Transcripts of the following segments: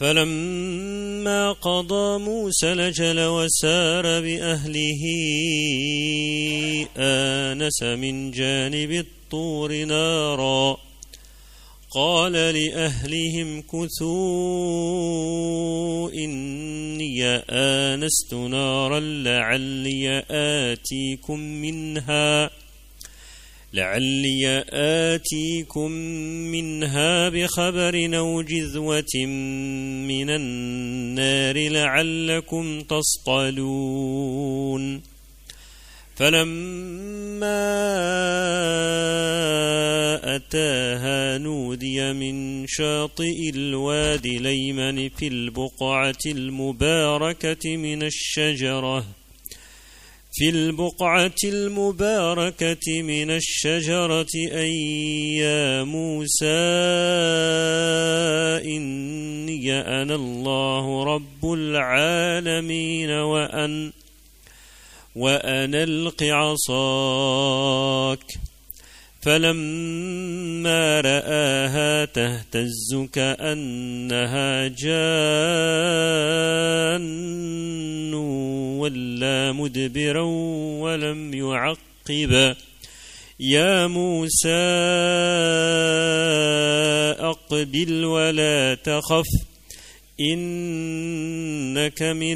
فلما قضى موسى الأجل وسار بأهله آنس من جانب الطور نارا قال لأهلهم كثوا إني آنست نارا لعلي آتيكم منها بخبر أو جذوة من النار لعلكم تصطلون فلما أتاها نودي من شاطئ الوادي الأيمن في البقعة المباركة من الشجرة أي يا موسى إني أنا الله رب العالمين وأن ألق عصاك فلما رآها تهتز كأنها جان ولا مدبرا ولم يعقب يا موسى أقبل ولا تخف إنك من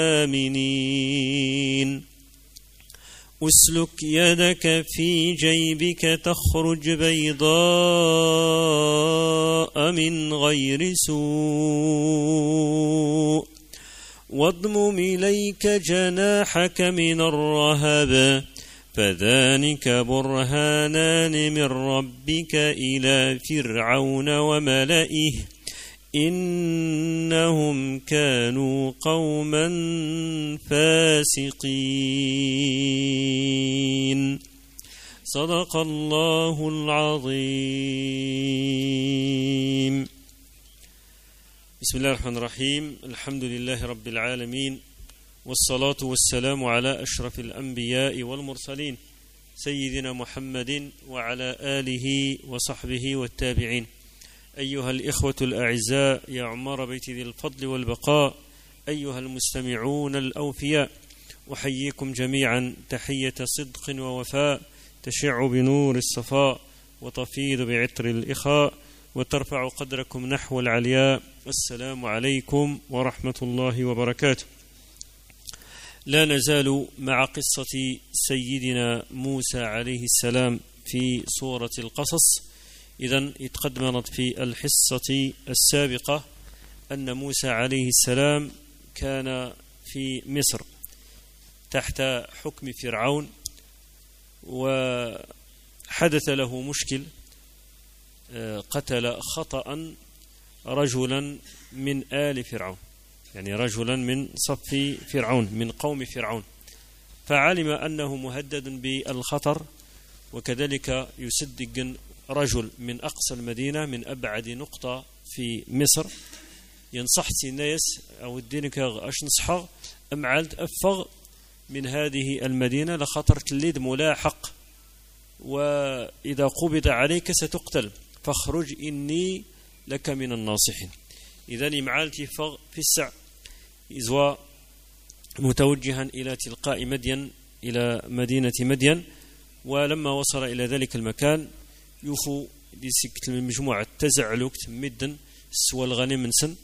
الآمنين أسلك يدك في جيبك تخرج بيضاء من غير سوء واضمم إليك جناحك من الرهب فذلك برهانان من ربك إلى فرعون وملئه إنهم كانوا قوما فاسقين. صدق الله العظيم. بسم الله الرحمن الرحيم. الحمد لله رب العالمين، والصلاة والسلام على أشرف الأنبياء والمرسلين سيدنا محمد وعلى آله وصحبه والتابعين. أيها الإخوة الأعزاء، يا عمار بيت ذي الفضل والبقاء، أيها المستمعون الأوفياء، أحييكم جميعا تحية صدق ووفاء تشع بنور الصفاء وتفيض بعطر الإخاء وترفع قدركم نحو العلياء. السلام عليكم ورحمة الله وبركاته. لا نزال مع قصة سيدنا موسى عليه السلام في سورة القصص. إذن اتقدمت في الحصة السابقة أن موسى عليه السلام كان في مصر تحت حكم فرعون، وحدث له مشكل، قتل خطأ رجلا من آل فرعون، يعني رجلا من صف فرعون من قوم فرعون، فعلم أنه مهدد بالخطر، وكذلك يصدق رجل من أقصى المدينة من أبعد نقطة في مصر ينصح الناس أو الدينك أش نصحه أم عالت أفغ من هذه المدينة لخطر تليد ملاحق، وإذا قبض عليك ستقتل فاخرج إني لك من الناصحين. إذن معالتي فغ في السع إذوا متوجها إلى تلقاء مدين، إلى مدينة مدين. ولما وصل إلى ذلك المكان يوفو دي سكت المجموعة تزعلوك مدن سوى الغنم من سن،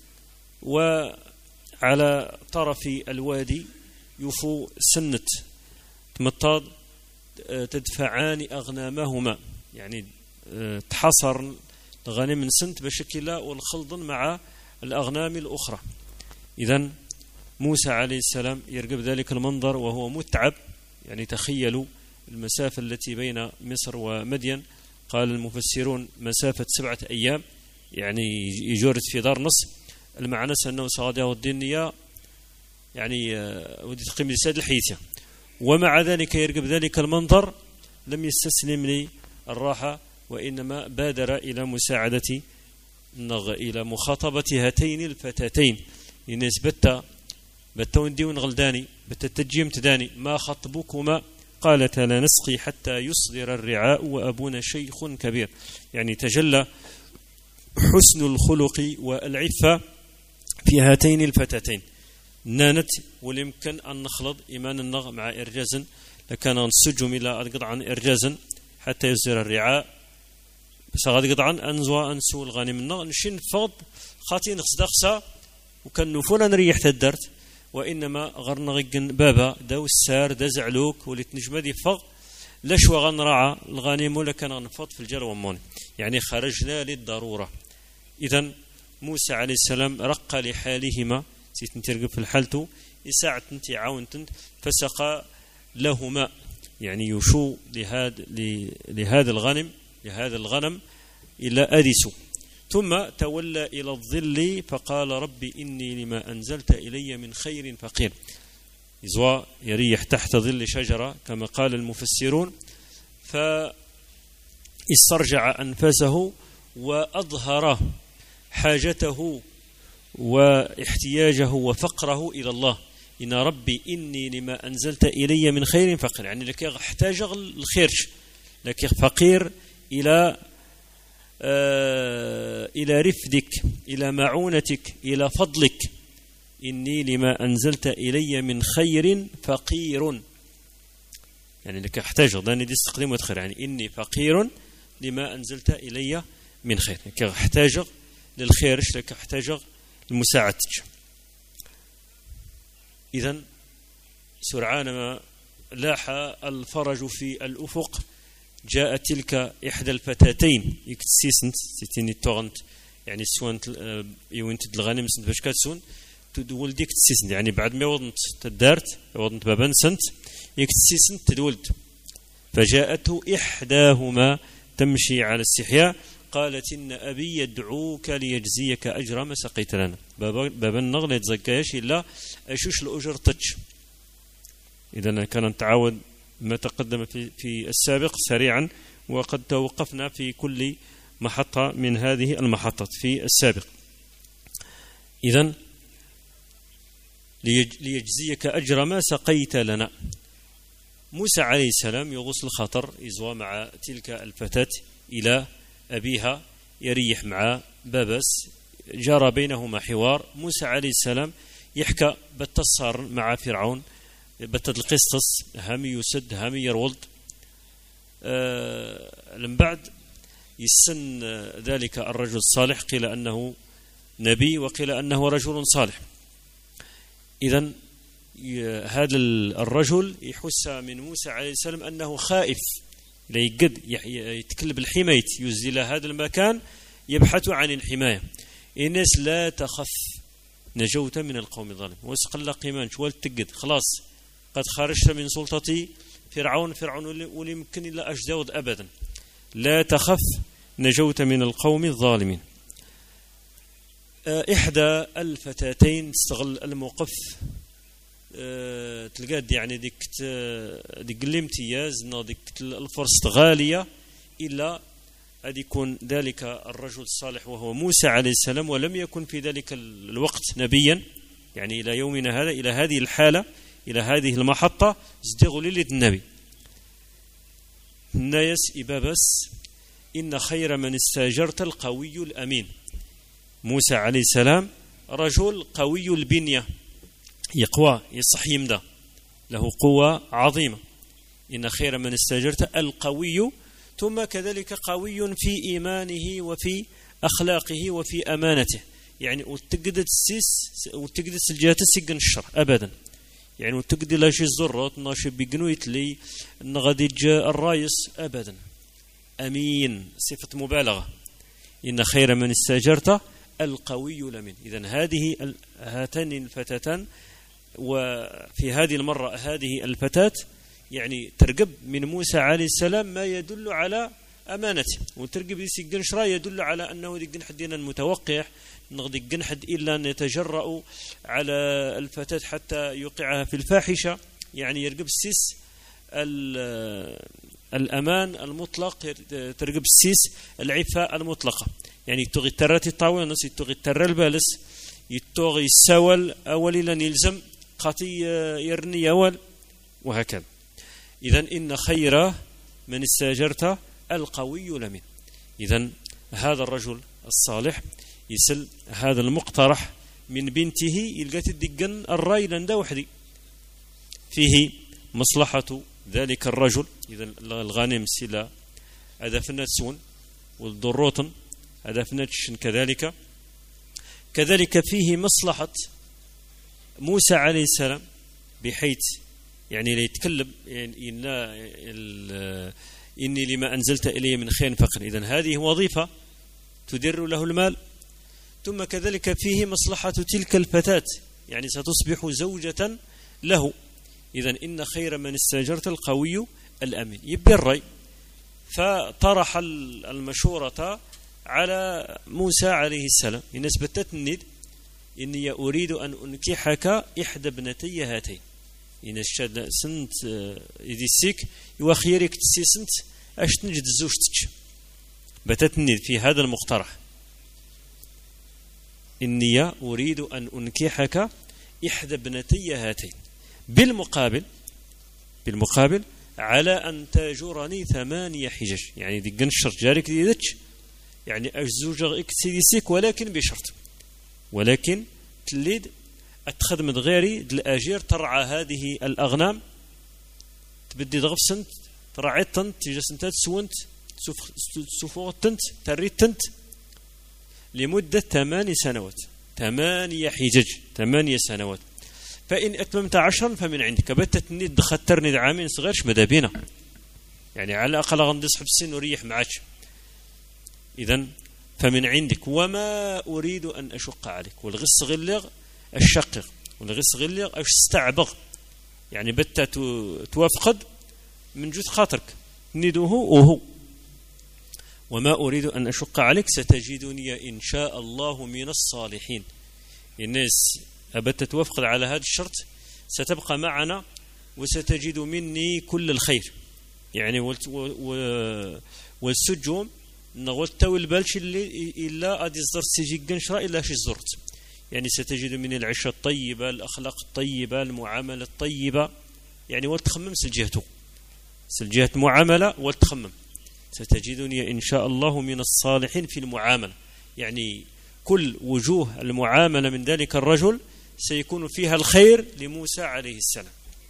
وعلى طرف الوادي يوفو سنت تمطاد تدفعان أغنامهما، يعني تحصر الغنم من سنت بشكل والخلط مع الأغنام الأخرى. إذن موسى عليه السلام يرقب ذلك المنظر وهو متعب، يعني تخيلوا المسافة التي بين مصر ومدين، قال المفسرون مسافة 7 أيام، يعني يجورد في دار نص. المعنى أنه صادق الدنيا يعني ودي تقيم لساد الحيثة، ومع ذلك يرقب ذلك المنظر لم يستسلم للراحة، وإنما بادر إلى مساعدة إلى مخاطبة هاتين الفتاتين. الناس بتون ديون غلداني بتتجيم تداني ما خطبكما قالت لا نسقي حتى يصدر الرعاء وأبونا شيخ كبير. يعني تجلى حسن الخلق والعفة في هاتين الفتاتين نانت وليمكن أن نخلط إيمان النغ مع إرجاز لكان نسجم إلى قطعا إرجازا حتى يصير الرعاء بس غادي قطعا أنسو الغنم النغ نشين فض خاطين خصدقسا وكان نفونا نريح تدرت وإنما غرنا غيقن بابا داو السار دا زعلوك وليت نجمة دي فغ لشوا غنرعى الغنيم ولا كان غنفض في الجر ومون يعني خرجنا للضرورة. إذن موسى عليه السلام رق لحالهما سيت نترقب في الحالتو يساعد انتي عاونتن فسقى لهما يعني يشو لهذا الغنم إلى أدسو ثم تولى إلى الظل فقال ربي إني لما أنزلت إلي من خير فقير. إذوا يريح تحت ظل شجرة كما قال المفسرون فاسترجع أنفسه وأظهر حاجته واحتياجه وفقره إلى الله إن ربي إني لما أنزلت إلي من خير فقير يعني لك احتاج الخير لك فقير إلى رفدك إلى معونتك إلى فضلك إني لما أنزلت إلي من خير فقير يعني لك احتاج ضاني دي استقدام وتخير يعني إني فقير لما أنزلت إلي من خير لك احتاج للخير لك احتاج لمساعدتك. إذن سرعان ما لاح الفرج في الأفق جاءت تلك إحدى الفتاتين يكتسيسنت ستيني تورنت يعني سوانت يوينت الغنم سنت باش كاتسون تدول ديك تسيسنت يعني بعد ما وضنت تدارت وضنت بابان سنت يكتسيسنت تدولت فجاءته إحداهما تمشي على استحياء قالت إن أبي يدعوك ليجزيك أجر ما سقيت لنا بابا النغل يتزكاش إلا أشوش الأجر تتش. إذا كان نتعاود ما تقدم في السابق سريعا وقد توقفنا في كل محطة من هذه المحطات في السابق. إذن ليجزيك أجر ما سقيت لنا. موسى عليه السلام يغوص الخطر إزوا مع تلك الفتاة إلى أبيها يريح مع بابس جرى بينهما حوار. موسى عليه السلام يحكى بالتصار مع فرعون بتد القسطس هم يسد هم يرولد من بعد يسن ذلك الرجل الصالح قيل أنه نبي وقيل أنه رجل صالح. إذن هذا الرجل يحس من موسى عليه السلام أنه خائف لا يقد يتكلب الحماية يزيل هذا المكان يبحث عن الحماية. الناس لا تخف نجوت من القوم الظالم وسقل قيمان شوال تقد خلاص قد خرجت من سلطتي فرعون ولي يمكن إلا أجدود أبدا لا تخف نجوت من القوم الظالمين. إحدى الفتاتين تستغل الموقف تلقاد يعني ديك الامتياز ديك الفرصة غالية إلا أن يكون ذلك الرجل الصالح وهو موسى عليه السلام ولم يكن في ذلك الوقت نبيا يعني إلى يومنا هذا إلى هذه الحالة إلى هذه المحطة ازدغوا للد النبي الناس إبابس إن خير من استاجرت القوي الأمين. موسى عليه السلام رجل قوي البنية يقوى يصح يمدى له قوة عظيمة. إن خير من استاجرت القوي ثم كذلك قوي في إيمانه وفي أخلاقه وفي أمانته يعني وتقدت الجهات السجن الشر أبدا يعني وتقدي لا شي زرات ناشي بيقنويت لي ان غادي جاء الرايس ابدا امين صفه مبالغه. ان خير من استاجرت القوي الامين. اذا هاتان الفتاتان وفي هذه المره هذه الفتاه يعني ترقب من موسى عليه السلام ما يدل على امانته وترقب يسجن شرا يدل على انه ديك حدينا المتوقع نغدي جنحد إلا أن يتجرأ على الفتاة حتى يوقعها في الفاحشة يعني يرقب السيس الأمان المطلق ترقب السيس العفاء المطلقة يعني تغي الترات الطاوية تغي التر البالس يتغي السوال أولي لن يلزم قاتي يرني أول وهكذا. إذن إن خير من استاجرت القوي لمن. إذن هذا الرجل الصالح يسل هذا المقترح من بنته يلقات الدقن الراي لندا وحدي فيه مصلحة ذلك الرجل. إذا الغنم سلا أدفنت سون والضروطن أدفنتش كذلك فيه مصلحة موسى عليه السلام بحيث يعني لا يتكلم يعني إني لما أنزلت إلي من خير فقر. إذن هذه وظيفة تدر له المال. ثم كذلك فيه مصلحة تلك الفتاة يعني ستصبح زوجة له. إذن إن خير من استأجرت القوي الأمين. يبقى الرأي فطرح المشورة على موسى عليه السلام الناس بتتند إني أريد أن أنكحك إحدى ابنتي هاتين. إن الشد سنت إذا السيك يوخيرك تسي سنت أش تنجد زوجتك بتتند في هذا المقترح إني أريد أن أنكحك إحدى ابنتي هاتين بالمقابل على أن تأجرني 8 حجج. يعني دي قنشر جارك ديدتش يعني أجزوجة اكتسي سيك ولكن تليد أتخدم غيري الأجير ترعى هذه الأغنام تبدي ضغف سنت ترعى تنت تيجا سنتات سونت سفوغ تنت تريد تنت لمدة 8 سنوات 8 حجج 8 سنوات. فإن أتممت 10 فمن عندك بتت ند خطرني عامين صغيرش مدابينا يعني على الأقل غندس حب السن وريح معاش. إذن فمن عندك وما أريد أن أشق عليك. والغص غلغ الشقق والغص غلغ استعبغ يعني بتا توافقد من جث خاطرك ندوه وهو وما أريد أن أشق عليك ستجدني إن شاء الله من الصالحين. الناس أبت توافقد على هذا الشرط ستبقى معنا وستجد مني كل الخير. يعني والسجوم نغلت والبالش اللي إلا أدي زرت سيجي قنشرة إلا شي زرت يعني ستجد من العيشة الطيبة الأخلاق الطيبة المعاملة الطيبة يعني والتخمم سلجهة معاملة والتخمم ستجدني إن شاء الله من الصالحين في المعاملة. يعني كل وجوه المعاملة من ذلك الرجل سيكون فيها الخير لموسى عليه السلام.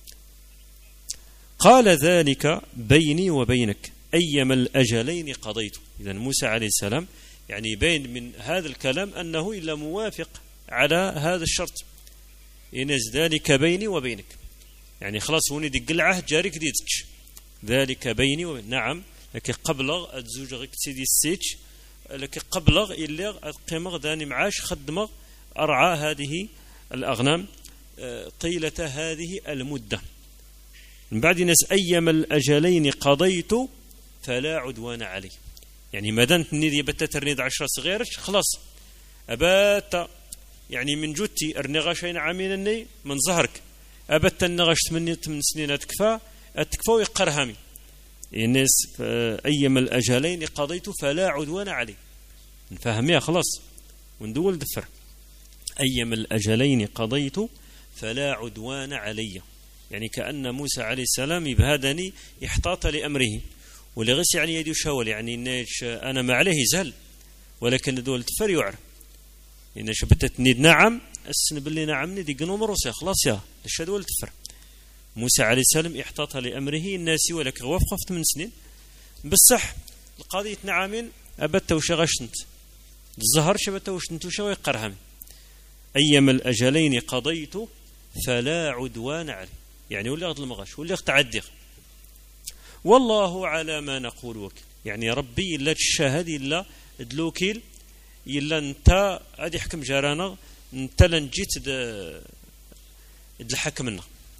قال ذلك بيني وبينك أيما الأجلين قضيت. إذن موسى عليه السلام يعني بين من هذا الكلام أنه إلا موافق على هذا الشرط. إنز ذلك بيني وبينك يعني خلاص هوني دي قلعه جارك ديتش ذلك بيني وبين. نعم لكن قبلغ الزوج غيك سيدي السيتش لكن قبلغ إلا قيمغ داني معاش خدمغ أرعى هذه الأغنام طيلة هذه المدة. من بعد ناس أيما الأجلين قضيت فلا عدوان علي. يعني ما دامت نيدي بتترنيد 10 صغيرش خلاص أبات يعني من جوتي ارنغاشين عامين من ظهرك أبت النغاش 8 سنين أتكفى ويقرهامي. الناس أيما الأجلين قضيت فلا عدوان علي نفهميها خلاص وندول دفر. أيما الأجلين قضيت فلا عدوان علي يعني كأن موسى عليه السلام يبهدني احتاط لأمره ولغس يعني يدي شاول يعني أنا ما عليه زهل ولكن دول دفر يعر إن شبتت نيد نعم السن باللي نعم ندي قنوم روسيا خلاص يا الشدول دفر. موسى عليه السلام احتاط لأمره الناس ولك وفقه 8 سنين بالصح القضية نعمين أبت وشغشنت الظهر شبت وشنت وشوي قرهم. أيما الأجلين قضيت فلا عدوان علي يعني ولا غض المغاش ولا تعدغ والله على ما نقول وكيل. يعني ربي إلا تشاهد إلا دلوكيل إلا أنت أدي حكم جارانا أنت لنجيت الحكمنا.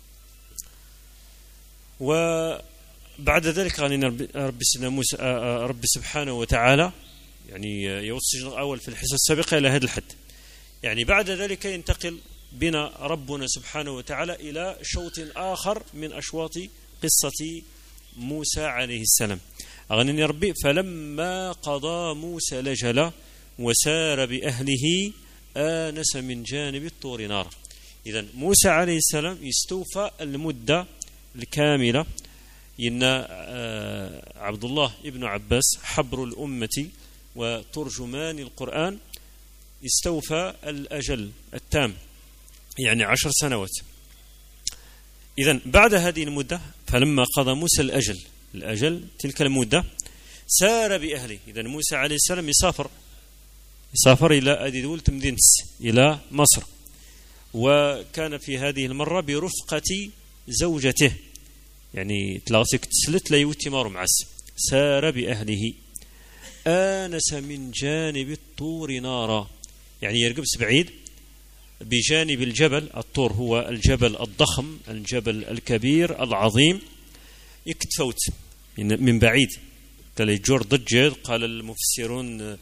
وبعد ذلك غنينا ربي سبحانه وتعالى يعني يوصي الأول في الحصة السابقة إلى هذا الحد. يعني بعد ذلك ينتقل بنا ربنا سبحانه وتعالى إلى شوط آخر من أشواط قصة موسى عليه السلام. أغنني ربي فلما قضى موسى لجلا وسار بأهله آنس من جانب الطور نار. إذن موسى عليه السلام يستوفى المدة الكاملة. إن عبد الله ابن عباس حبر الأمة وترجمان القرآن استوفى الأجل التام، يعني 10 سنوات. إذن بعد هذه المدة، فلما قضى موسى الأجل تلك المدة، سار بأهله. إذن موسى عليه السلام يسافر إلى أديدول تمدينس، إلى مصر، وكان في هذه المرة برفقة زوجته، يعني تلاغسك تسلت لا يوتي مارو معس. سار بأهله، آنس من جانب الطور نارا، يعني يرقبس بعيد بجانب الجبل. الطور هو الجبل الضخم، الجبل الكبير العظيم، يكتفوت من بعيد. تلي جور ضجر، قال المفسرون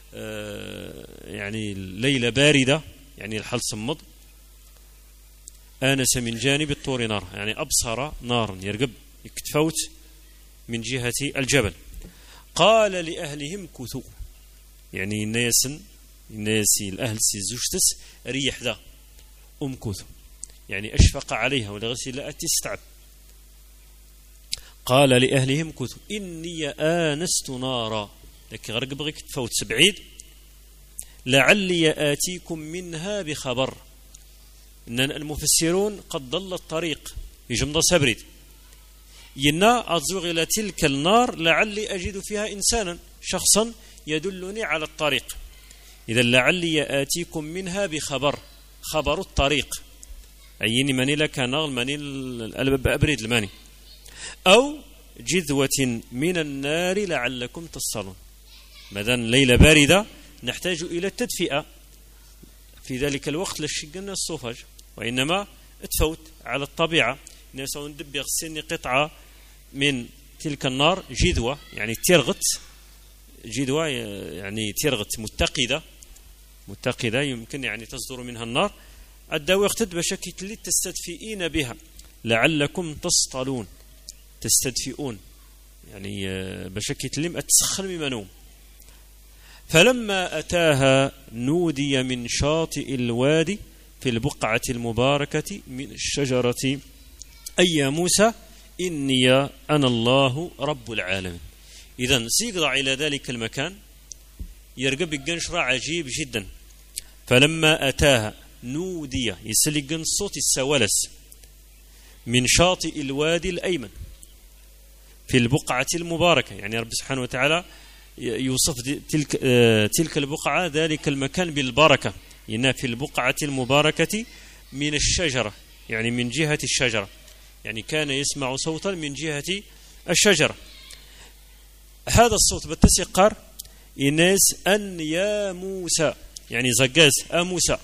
يعني ليلة باردة، يعني الحل صمد. آنس من جانب الطور نار، يعني أبصر نارا، يرقب يكتفوت من جهة الجبل. قال لأهلهم كثوا، يعني الناس الأهل سيزوجتس ريح ذا كثوا، يعني أشفق عليها ولغسل لا تستعب. قال لأهلهم كثوا إني آنست نارا، لكن غرق بغيك تفوت سبعيد، لعلي آتيكم منها بخبر. إن المفسرون قد ضل الطريق يجمد سبريد، ينا أزوغ إلى تلك النار لعلي أجد فيها إنسانا، شخصا يدلني على الطريق. إذا لعلي آتيكم منها بخبر، خبر الطريق، أيني ماني لك نغل ماني أبريد الماني، أو جذوة من النار لعلكم تصلون. ماذا ليلة باردة نحتاج إلى التدفئة، في ذلك الوقت لا شقنا الصوفاج، وإنما تفوت على الطبيعة. نسوي ندبي غسلني قطعة من تلك النار، جذوة يعني ترغت، جذوة يعني ترغت متقدة يمكن يعني تصدر منها النار. الدواء اقتد بشكل تستدفئين بها لعلكم تستدفئون، يعني بشكل لم أتسخن ممنوم. فلما أتاها نودي من شاطئ الوادي في البقعة المباركة من الشجرة أي موسى إني أنا الله رب العالمين. إذن سيقضع إلى ذلك المكان، يرقب الجنشرة عجيب جدا. فلما أتاها نودي، يسلق الصوت السوالس، من شاطئ الوادي الأيمن في البقعة المباركة، يعني رب سبحانه وتعالى يوصف تلك البقعة، ذلك المكان بالبركة، إنها في البقعة المباركة من الشجرة، يعني من جهة الشجرة، يعني كان يسمع صوتا من جهة الشجرة. هذا الصوت بالتسقر إناس أن يا موسى، يعني زقاز موسى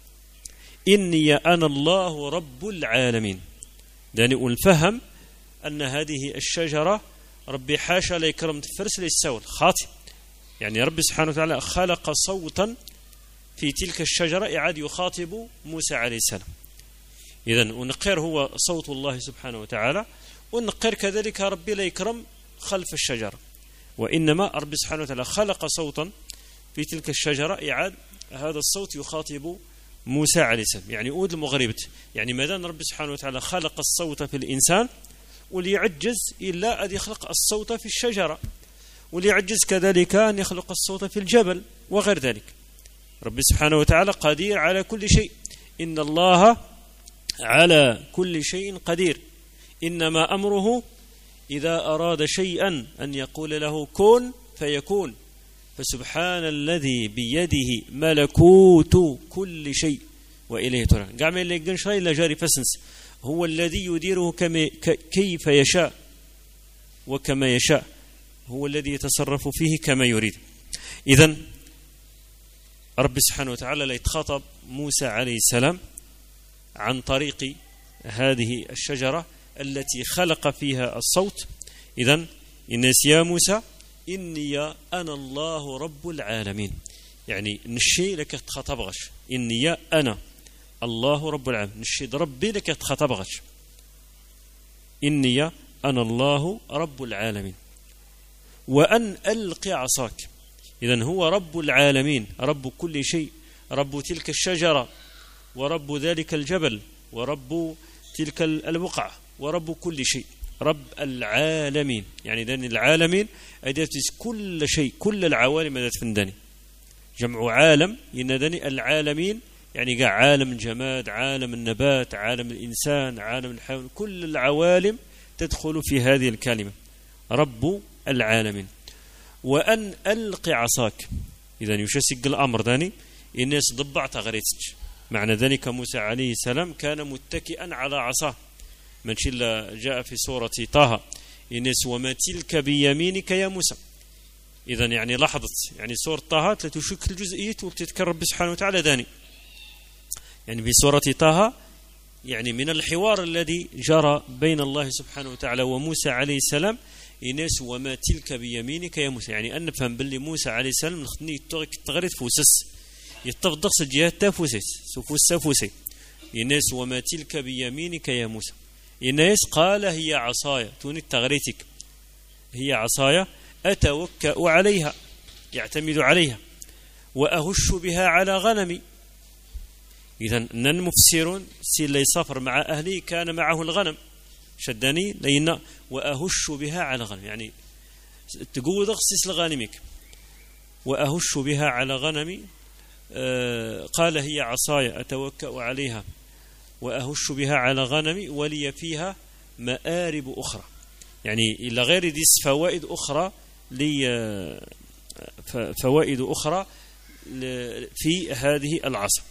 إني أنا الله رب العالمين. داني الفهم أن هذه الشجرة ربي حاشا لا يكرم تفرس للسول خاطئ، يعني ربي سبحانه وتعالى خلق صوتا في تلك الشجرة إعاد يخاطب موسى عليه السلام. إذن ونقر هو صوت الله سبحانه وتعالى، ونقر كذلك ربي لا يكرم خلف الشجرة، وإنما ربي سبحانه وتعالى خلق صوتا في تلك الشجرة إعاد هذا الصوت يخاطب موسى عليه السلام، يعني أود المغربة، يعني ماذا ربي سبحانه وتعالى خلق الصوت في الإنسان وليعجز إلا أن يخلق الصوت في الشجرة، وليعجز كذلك أن يخلق الصوت في الجبل وغير ذلك. ربي سبحانه وتعالى قدير على كل شيء، إن الله على كل شيء قدير، إنما أمره إذا أراد شيئا أن يقول له كن فيكون. فسبحان الذي بيده ملكوت كل شيء وإليه ترجعون. قام اللي يقنش إلا جاري فسنس، هو الذي يديره كيف يشاء وكما يشاء، هو الذي يتصرف فيه كما يريد. إذن رب سبحانه وتعالى لا يتخاطب موسى عليه السلام عن طريق هذه الشجرة التي خلق فيها الصوت. إذن الناس يا موسى إني أنا الله رب العالمين، يعني نشي لك تخاطبغش، إني أنا الله رب العالمين، نشي ربي لك تخاطبغش، إني أنا الله رب العالمين، وأن ألقي عصاك. إذن هو رب العالمين، رب كل شيء، رب تلك الشجرة، ورب ذلك الجبل، ورب تلك البقعة، ورب كل شيء، رب العالمين، يعني ذن العالمين أدت كل شيء، كل العوالم أدت فنداني جمع عالم ينادني العالمين، يعني قاع عالم الجماد، عالم النبات، عالم الإنسان، عالم الحيوان، كل العوالم تدخل في هذه الكلمة، رب العالمين. وأن ألق عصاك، إذا يشسق الأمر داني الناس ضبعت غريتك. معنى ذلك موسى عليه السلام كان متكئا على عصاه، من شل جاء في سورة طه الناس وما تلك بيمينك يا موسى. إذا يعني لاحظت يعني سورة طه تشكل جزئية وتتكرر سبحانه وتعالى داني، يعني في سورة طه يعني من الحوار الذي جرى بين الله سبحانه وتعالى وموسى عليه السلام الناس وما تلك بيمينك يا موسى، يعني أن نفهم باللي موسى عليه السلام نخدني تغريد فوسس يتفضل الجهات تافوسيس سفوس فوسي الناس وما تلك بيمينك يا موسى. الناس قال هي عصايا، توني تغريتك هي عصايا أتوكأ عليها، يعتمد عليها، وأهش بها على غنمي. إذا أن المفسرون سي اللي سافر مع أهلي كان معه الغنم شدني لينا وأهش بها على غنم، يعني تقول اغسس لغانمك وأهش بها على غنمي. قال هي عصاي أتوكأ عليها وأهش بها على غنمي ولي فيها مآرب أخرى، يعني إلى غير ديس فوائد أخرى فوائد أخرى في هذه العصا.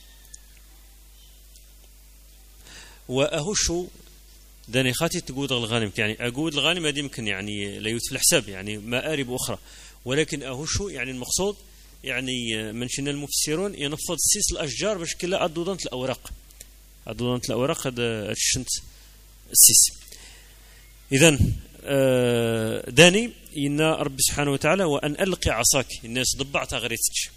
وأهش داني خاتي تقود الغنم، يعني أقود الغنم هذه يمكن يعني لا يوتف الحساب يعني مآرب أخرى، ولكن أهش يعني المقصود يعني من شن المفسرون ينفض سيس الأشجار باش كلا أدودنت الأوراق، أدودنت الأوراق هذا الشنت السيس. إذن داني إن رب سبحانه وتعالى وأن ألقي عصاك الناس ضبعت غريتك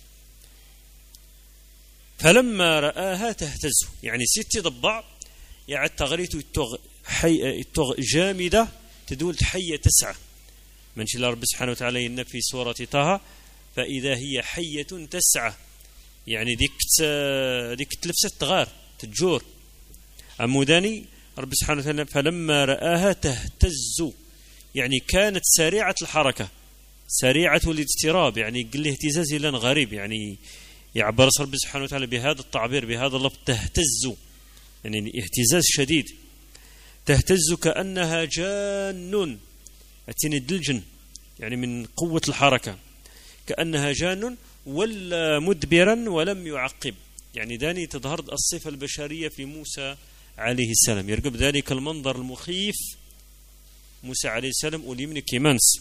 فلما رآها تهتز، يعني ستي ضبع يعني تغريت التغ جامدة تدول حية تسعة، من شاء الله رب سبحانه وتعالى إن في سورة طه فإذا هي حية تسعة، يعني ديك تلفست تغار تجور. عموداني رب سبحانه وتعالى فلما رآها تهتز، يعني كانت سريعة الحركة سريعة الاضطراب، يعني قل اهتزاز لن غريب، يعني يعبر رب سبحانه وتعالى بهذا التعبير بهذا اللفظ تهتز، يعني اهتزاز شديد. تهتز كأنها جان، أتني الدلجن يعني من قوة الحركة، كأنها جان ولا مدبرا ولم يعقب، يعني داني تظهر الصفة البشرية في موسى عليه السلام، يرقب ذلك المنظر المخيف موسى عليه السلام وليمن كيمانس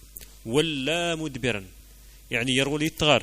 ولا مدبرا، يعني يروي التغار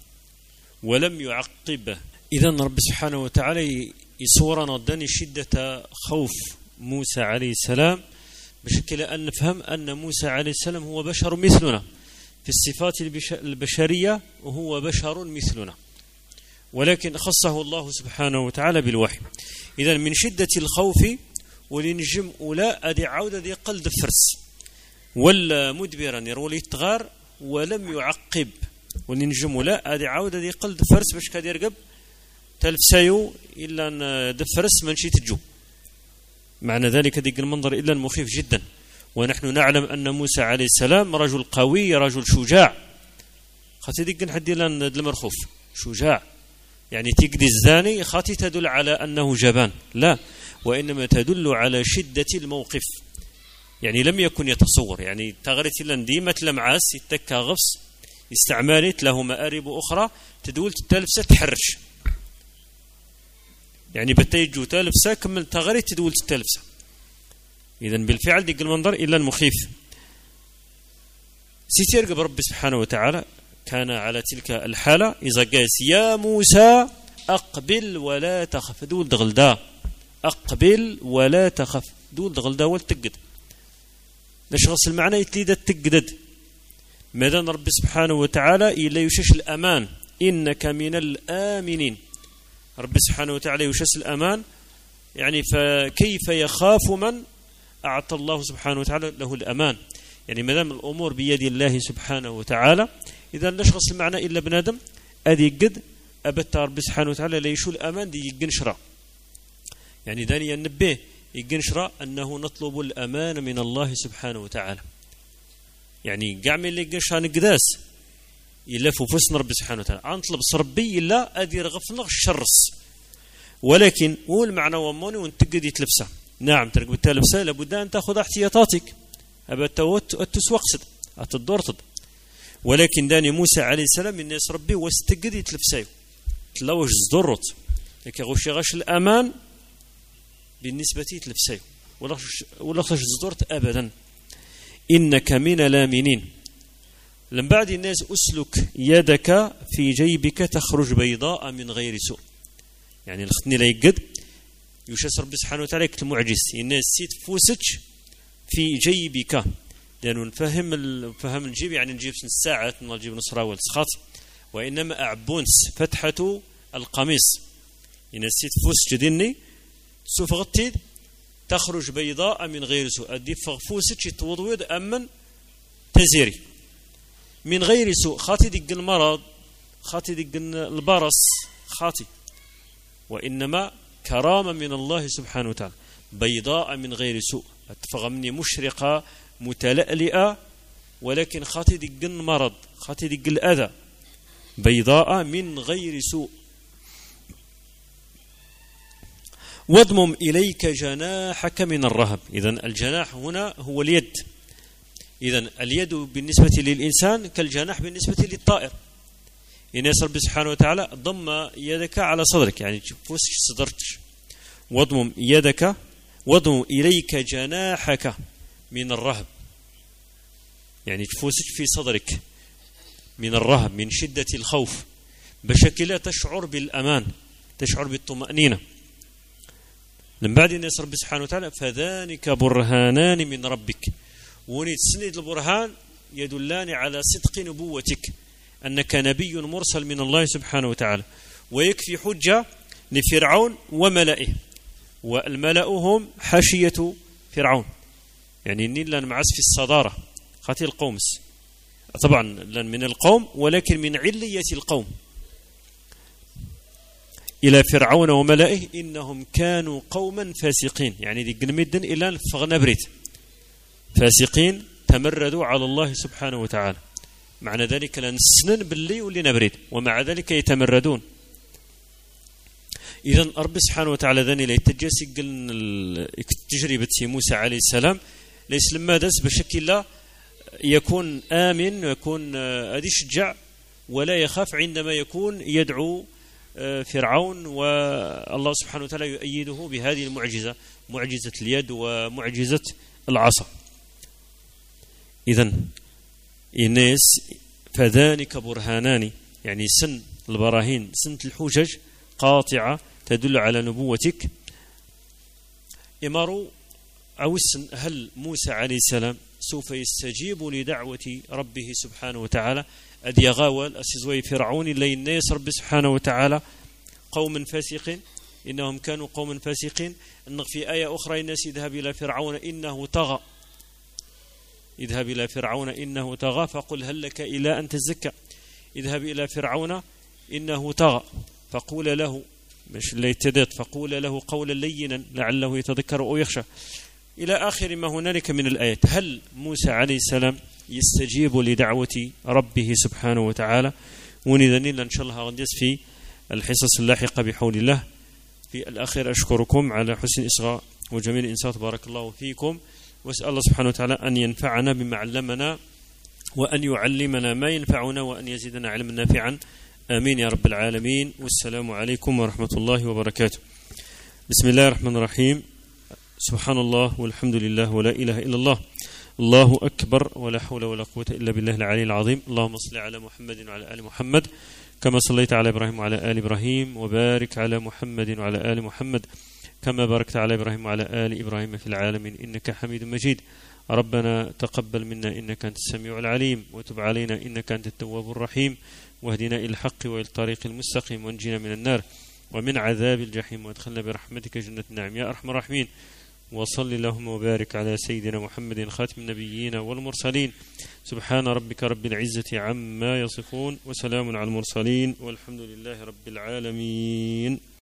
ولم يعقب. إذا رب سبحانه وتعالى يصورنا داني شدة خوف موسى عليه السلام بشكل أن نفهم أن موسى عليه السلام هو بشر مثلنا في الصفات البشرية، وهو بشر مثلنا، ولكن خصه الله سبحانه وتعالى بالوحي. إذا من شدة الخوف ولنجم أولا أدي عودة دي قلد فرس ولا مدبرا يرولي التغار ولم يعقب، ولنجم أولا أدي عودة دي قلد فرس باش كاد يرقب تلف سايو إلا أن دفرس من شي تجو. معنى ذلك ديك المنظر إلا مخيف جدا، ونحن نعلم أن موسى عليه السلام رجل قوي رجل شجاع، خاطي ديك نحدي لان المرخوف شجاع، يعني تقدي الزاني خاطي تدل على أنه جبان، لا، وإنما تدل على شدة الموقف، يعني لم يكن يتصور، يعني تغريت لان ديمة لمعاس يتكى غفص استعمالت له مآرب أخرى تدول تلفسة تحرش، يعني بتيجو تلفسة كمل تغريت تدول تلفسة. إذن بالفعل ديك المنظر إلا المخيف. سيتيرق برب سبحانه وتعالى كان على تلك الحالة إذا قاس يا موسى أقبل ولا تخف، دول دغلدا أقبل ولا تخف، دول دغلدا والتقد نشغص المعنى يتليد التقدد. ماذا رب سبحانه وتعالى إلا يشش الأمان إنك من الآمنين، رب سبحانه وتعالى يشش الأمان، يعني فكيف يخاف من أعطى الله سبحانه وتعالى له الأمان، يعني مادام الأمور بيد الله سبحانه وتعالى إذا نشخص المعنى إلا بنادم أدي قد أبت رب سبحانه وتعالى ليشو الأمان دي يقنشرا، يعني داني ينبه يقنشرا أنه نطلب الأمان من الله سبحانه وتعالى، يعني قاعمل اللي يقنشرا نقداس إلا فوسن ربي سبحانه وتعالى أنطلب ربي إلا أدير غفلغ الشرس، ولكن هو المعنى وموني وانتقد يتلبسه. نعم ترقب التلبسه لابد أن تأخذ احتياطاتك أبا التسوقصد أتدورتد، ولكن داني موسى عليه السلام الناس ربي واستقد يتلبسه تلوش زدرت لكي غوشي غش الأمان بالنسبة يتلبسه ولا خش زدرت أبدا. إنك من الآمنين. لم بعد الناس أسلك يدك في جيبك تخرج بيضاء من غير سوء، يعني الختني لا يقد يشاس ربي سبحانه وتعالى المعجز الناس سيت فوسج في جيبك، لأنه فهم الجيب يعني نجيب الساعة نجيب نصراوي سخط، وإنما أعبونس فتحة القميص الناس سيت فوسج ديني سوف غطيد تخرج بيضاء من غير سوء أدي فغفوسج توضويد أمن تزيري من غير سوء خاطي دق المرض خاطي دق البرص خاطي، وإنما كرامة من الله سبحانه وتعالى بيضاء من غير سوء أتفغمني مشرقة متلألئة، ولكن خاطي دق المرض خاطي دق الأذى بيضاء من غير سوء. واضمم إليك جناحك من الرهب. إذن الجناح هنا هو اليد، إذن اليد بالنسبة للإنسان كالجناح بالنسبة للطائر. الناس ربي سبحانه وتعالى ضم يدك على صدرك يعني تفوسك صدرتش. واضمم يدك واضمم إليك جناحك من الرهب يعني تفوسك في صدرك من الرهب من شدة الخوف بشكل تشعر بالأمان تشعر بالطمأنينة. من بعد الناس ربي سبحانه وتعالى فذلك برهانان من ربك، ونيت سند البرهان يدلان على صدق نبوتك أنك نبي مرسل من الله سبحانه وتعالى، ويكفي حجة لفرعون وملئه، والملأ هم حاشية فرعون يعني النيل لن معس في الصدارة خاتي القومس طبعا لن من القوم ولكن من علية القوم إلى فرعون وملئه إنهم كانوا قوما فاسقين يعني دي قنمدن إلى فغنبريت فاسقين تمردوا على الله سبحانه وتعالى. معنى ذلك لنسنن باللي واللي نبريد ومع ذلك يتمردون. إذن رب سبحانه وتعالى ذني لا يتجسق تجربة موسى عليه السلام ليس لما دس بشكل لا يكون آمن ويكون أدي شجع ولا يخاف عندما يكون يدعو فرعون والله سبحانه وتعالى يؤيده بهذه المعجزة معجزة اليد ومعجزة العصا. إذن الناس فذلك برهانان يعني سن البراهين سنة الحجج قاطعة تدل على نبوتك. إمارو أو السن هل موسى عليه السلام سوف يستجيب لدعوة ربه سبحانه وتعالى أد يغاول أسزوي فرعون اللي الناس رب سبحانه وتعالى قوم فاسقين إنهم كانوا قوم فاسقين. أن في آية أخرى الناس اذهب إلى فرعون إنه طغى اذهب إلى فرعون إنه طغى فقل هل لك إلى أن تزكى اذهب إلى فرعون إنه طغى فقول له مش اللي يتدت فقول له قولا لينا لعله يتذكر أو يخشى إلى آخر ما هنالك من الآيات. هل موسى عليه السلام يستجيب لدعوة ربه سبحانه وتعالى؟ ونذنين إن شاء الله غندس في الحصص اللاحقة بحول الله. في الأخير أشكركم على حسن إصغاء وجميل الإنصات بارك الله فيكم، وأسأل الله سبحانه وتعالى أن ينفعنا بما علمنا وأن يعلمنا ما ينفعنا وأن يزيدنا علما نافعا آمين يا رب العالمين. والسلام عليكم ورحمة الله وبركاته. بسم الله الرحمن الرحيم. سبحان الله والحمد لله ولا إله إلا الله الله أكبر ولا حول ولا قوة إلا بالله العلي العظيم. اللهم صل على محمد وعلى آل محمد كما صليت على إبراهيم وعلى آل إبراهيم وبارك على محمد وعلى آل محمد كما باركت على إبراهيم وعلى آل إبراهيم في العالمين إنك حميد مجيد. ربنا تقبل منا إنك أنت السميع العليم وتب علينا إنك أنت التواب الرحيم واهدنا إلى الحق وإلى الطريق المستقيم وانجنا من النار ومن عذاب الجحيم وادخلنا برحمتك جنة النعيم يا أرحم الراحمين. وصل اللهم وبارك على سيدنا محمد خاتم النبيين والمرسلين. سبحان ربك رب العزة عما يصفون وسلام على المرسلين والحمد لله رب العالمين.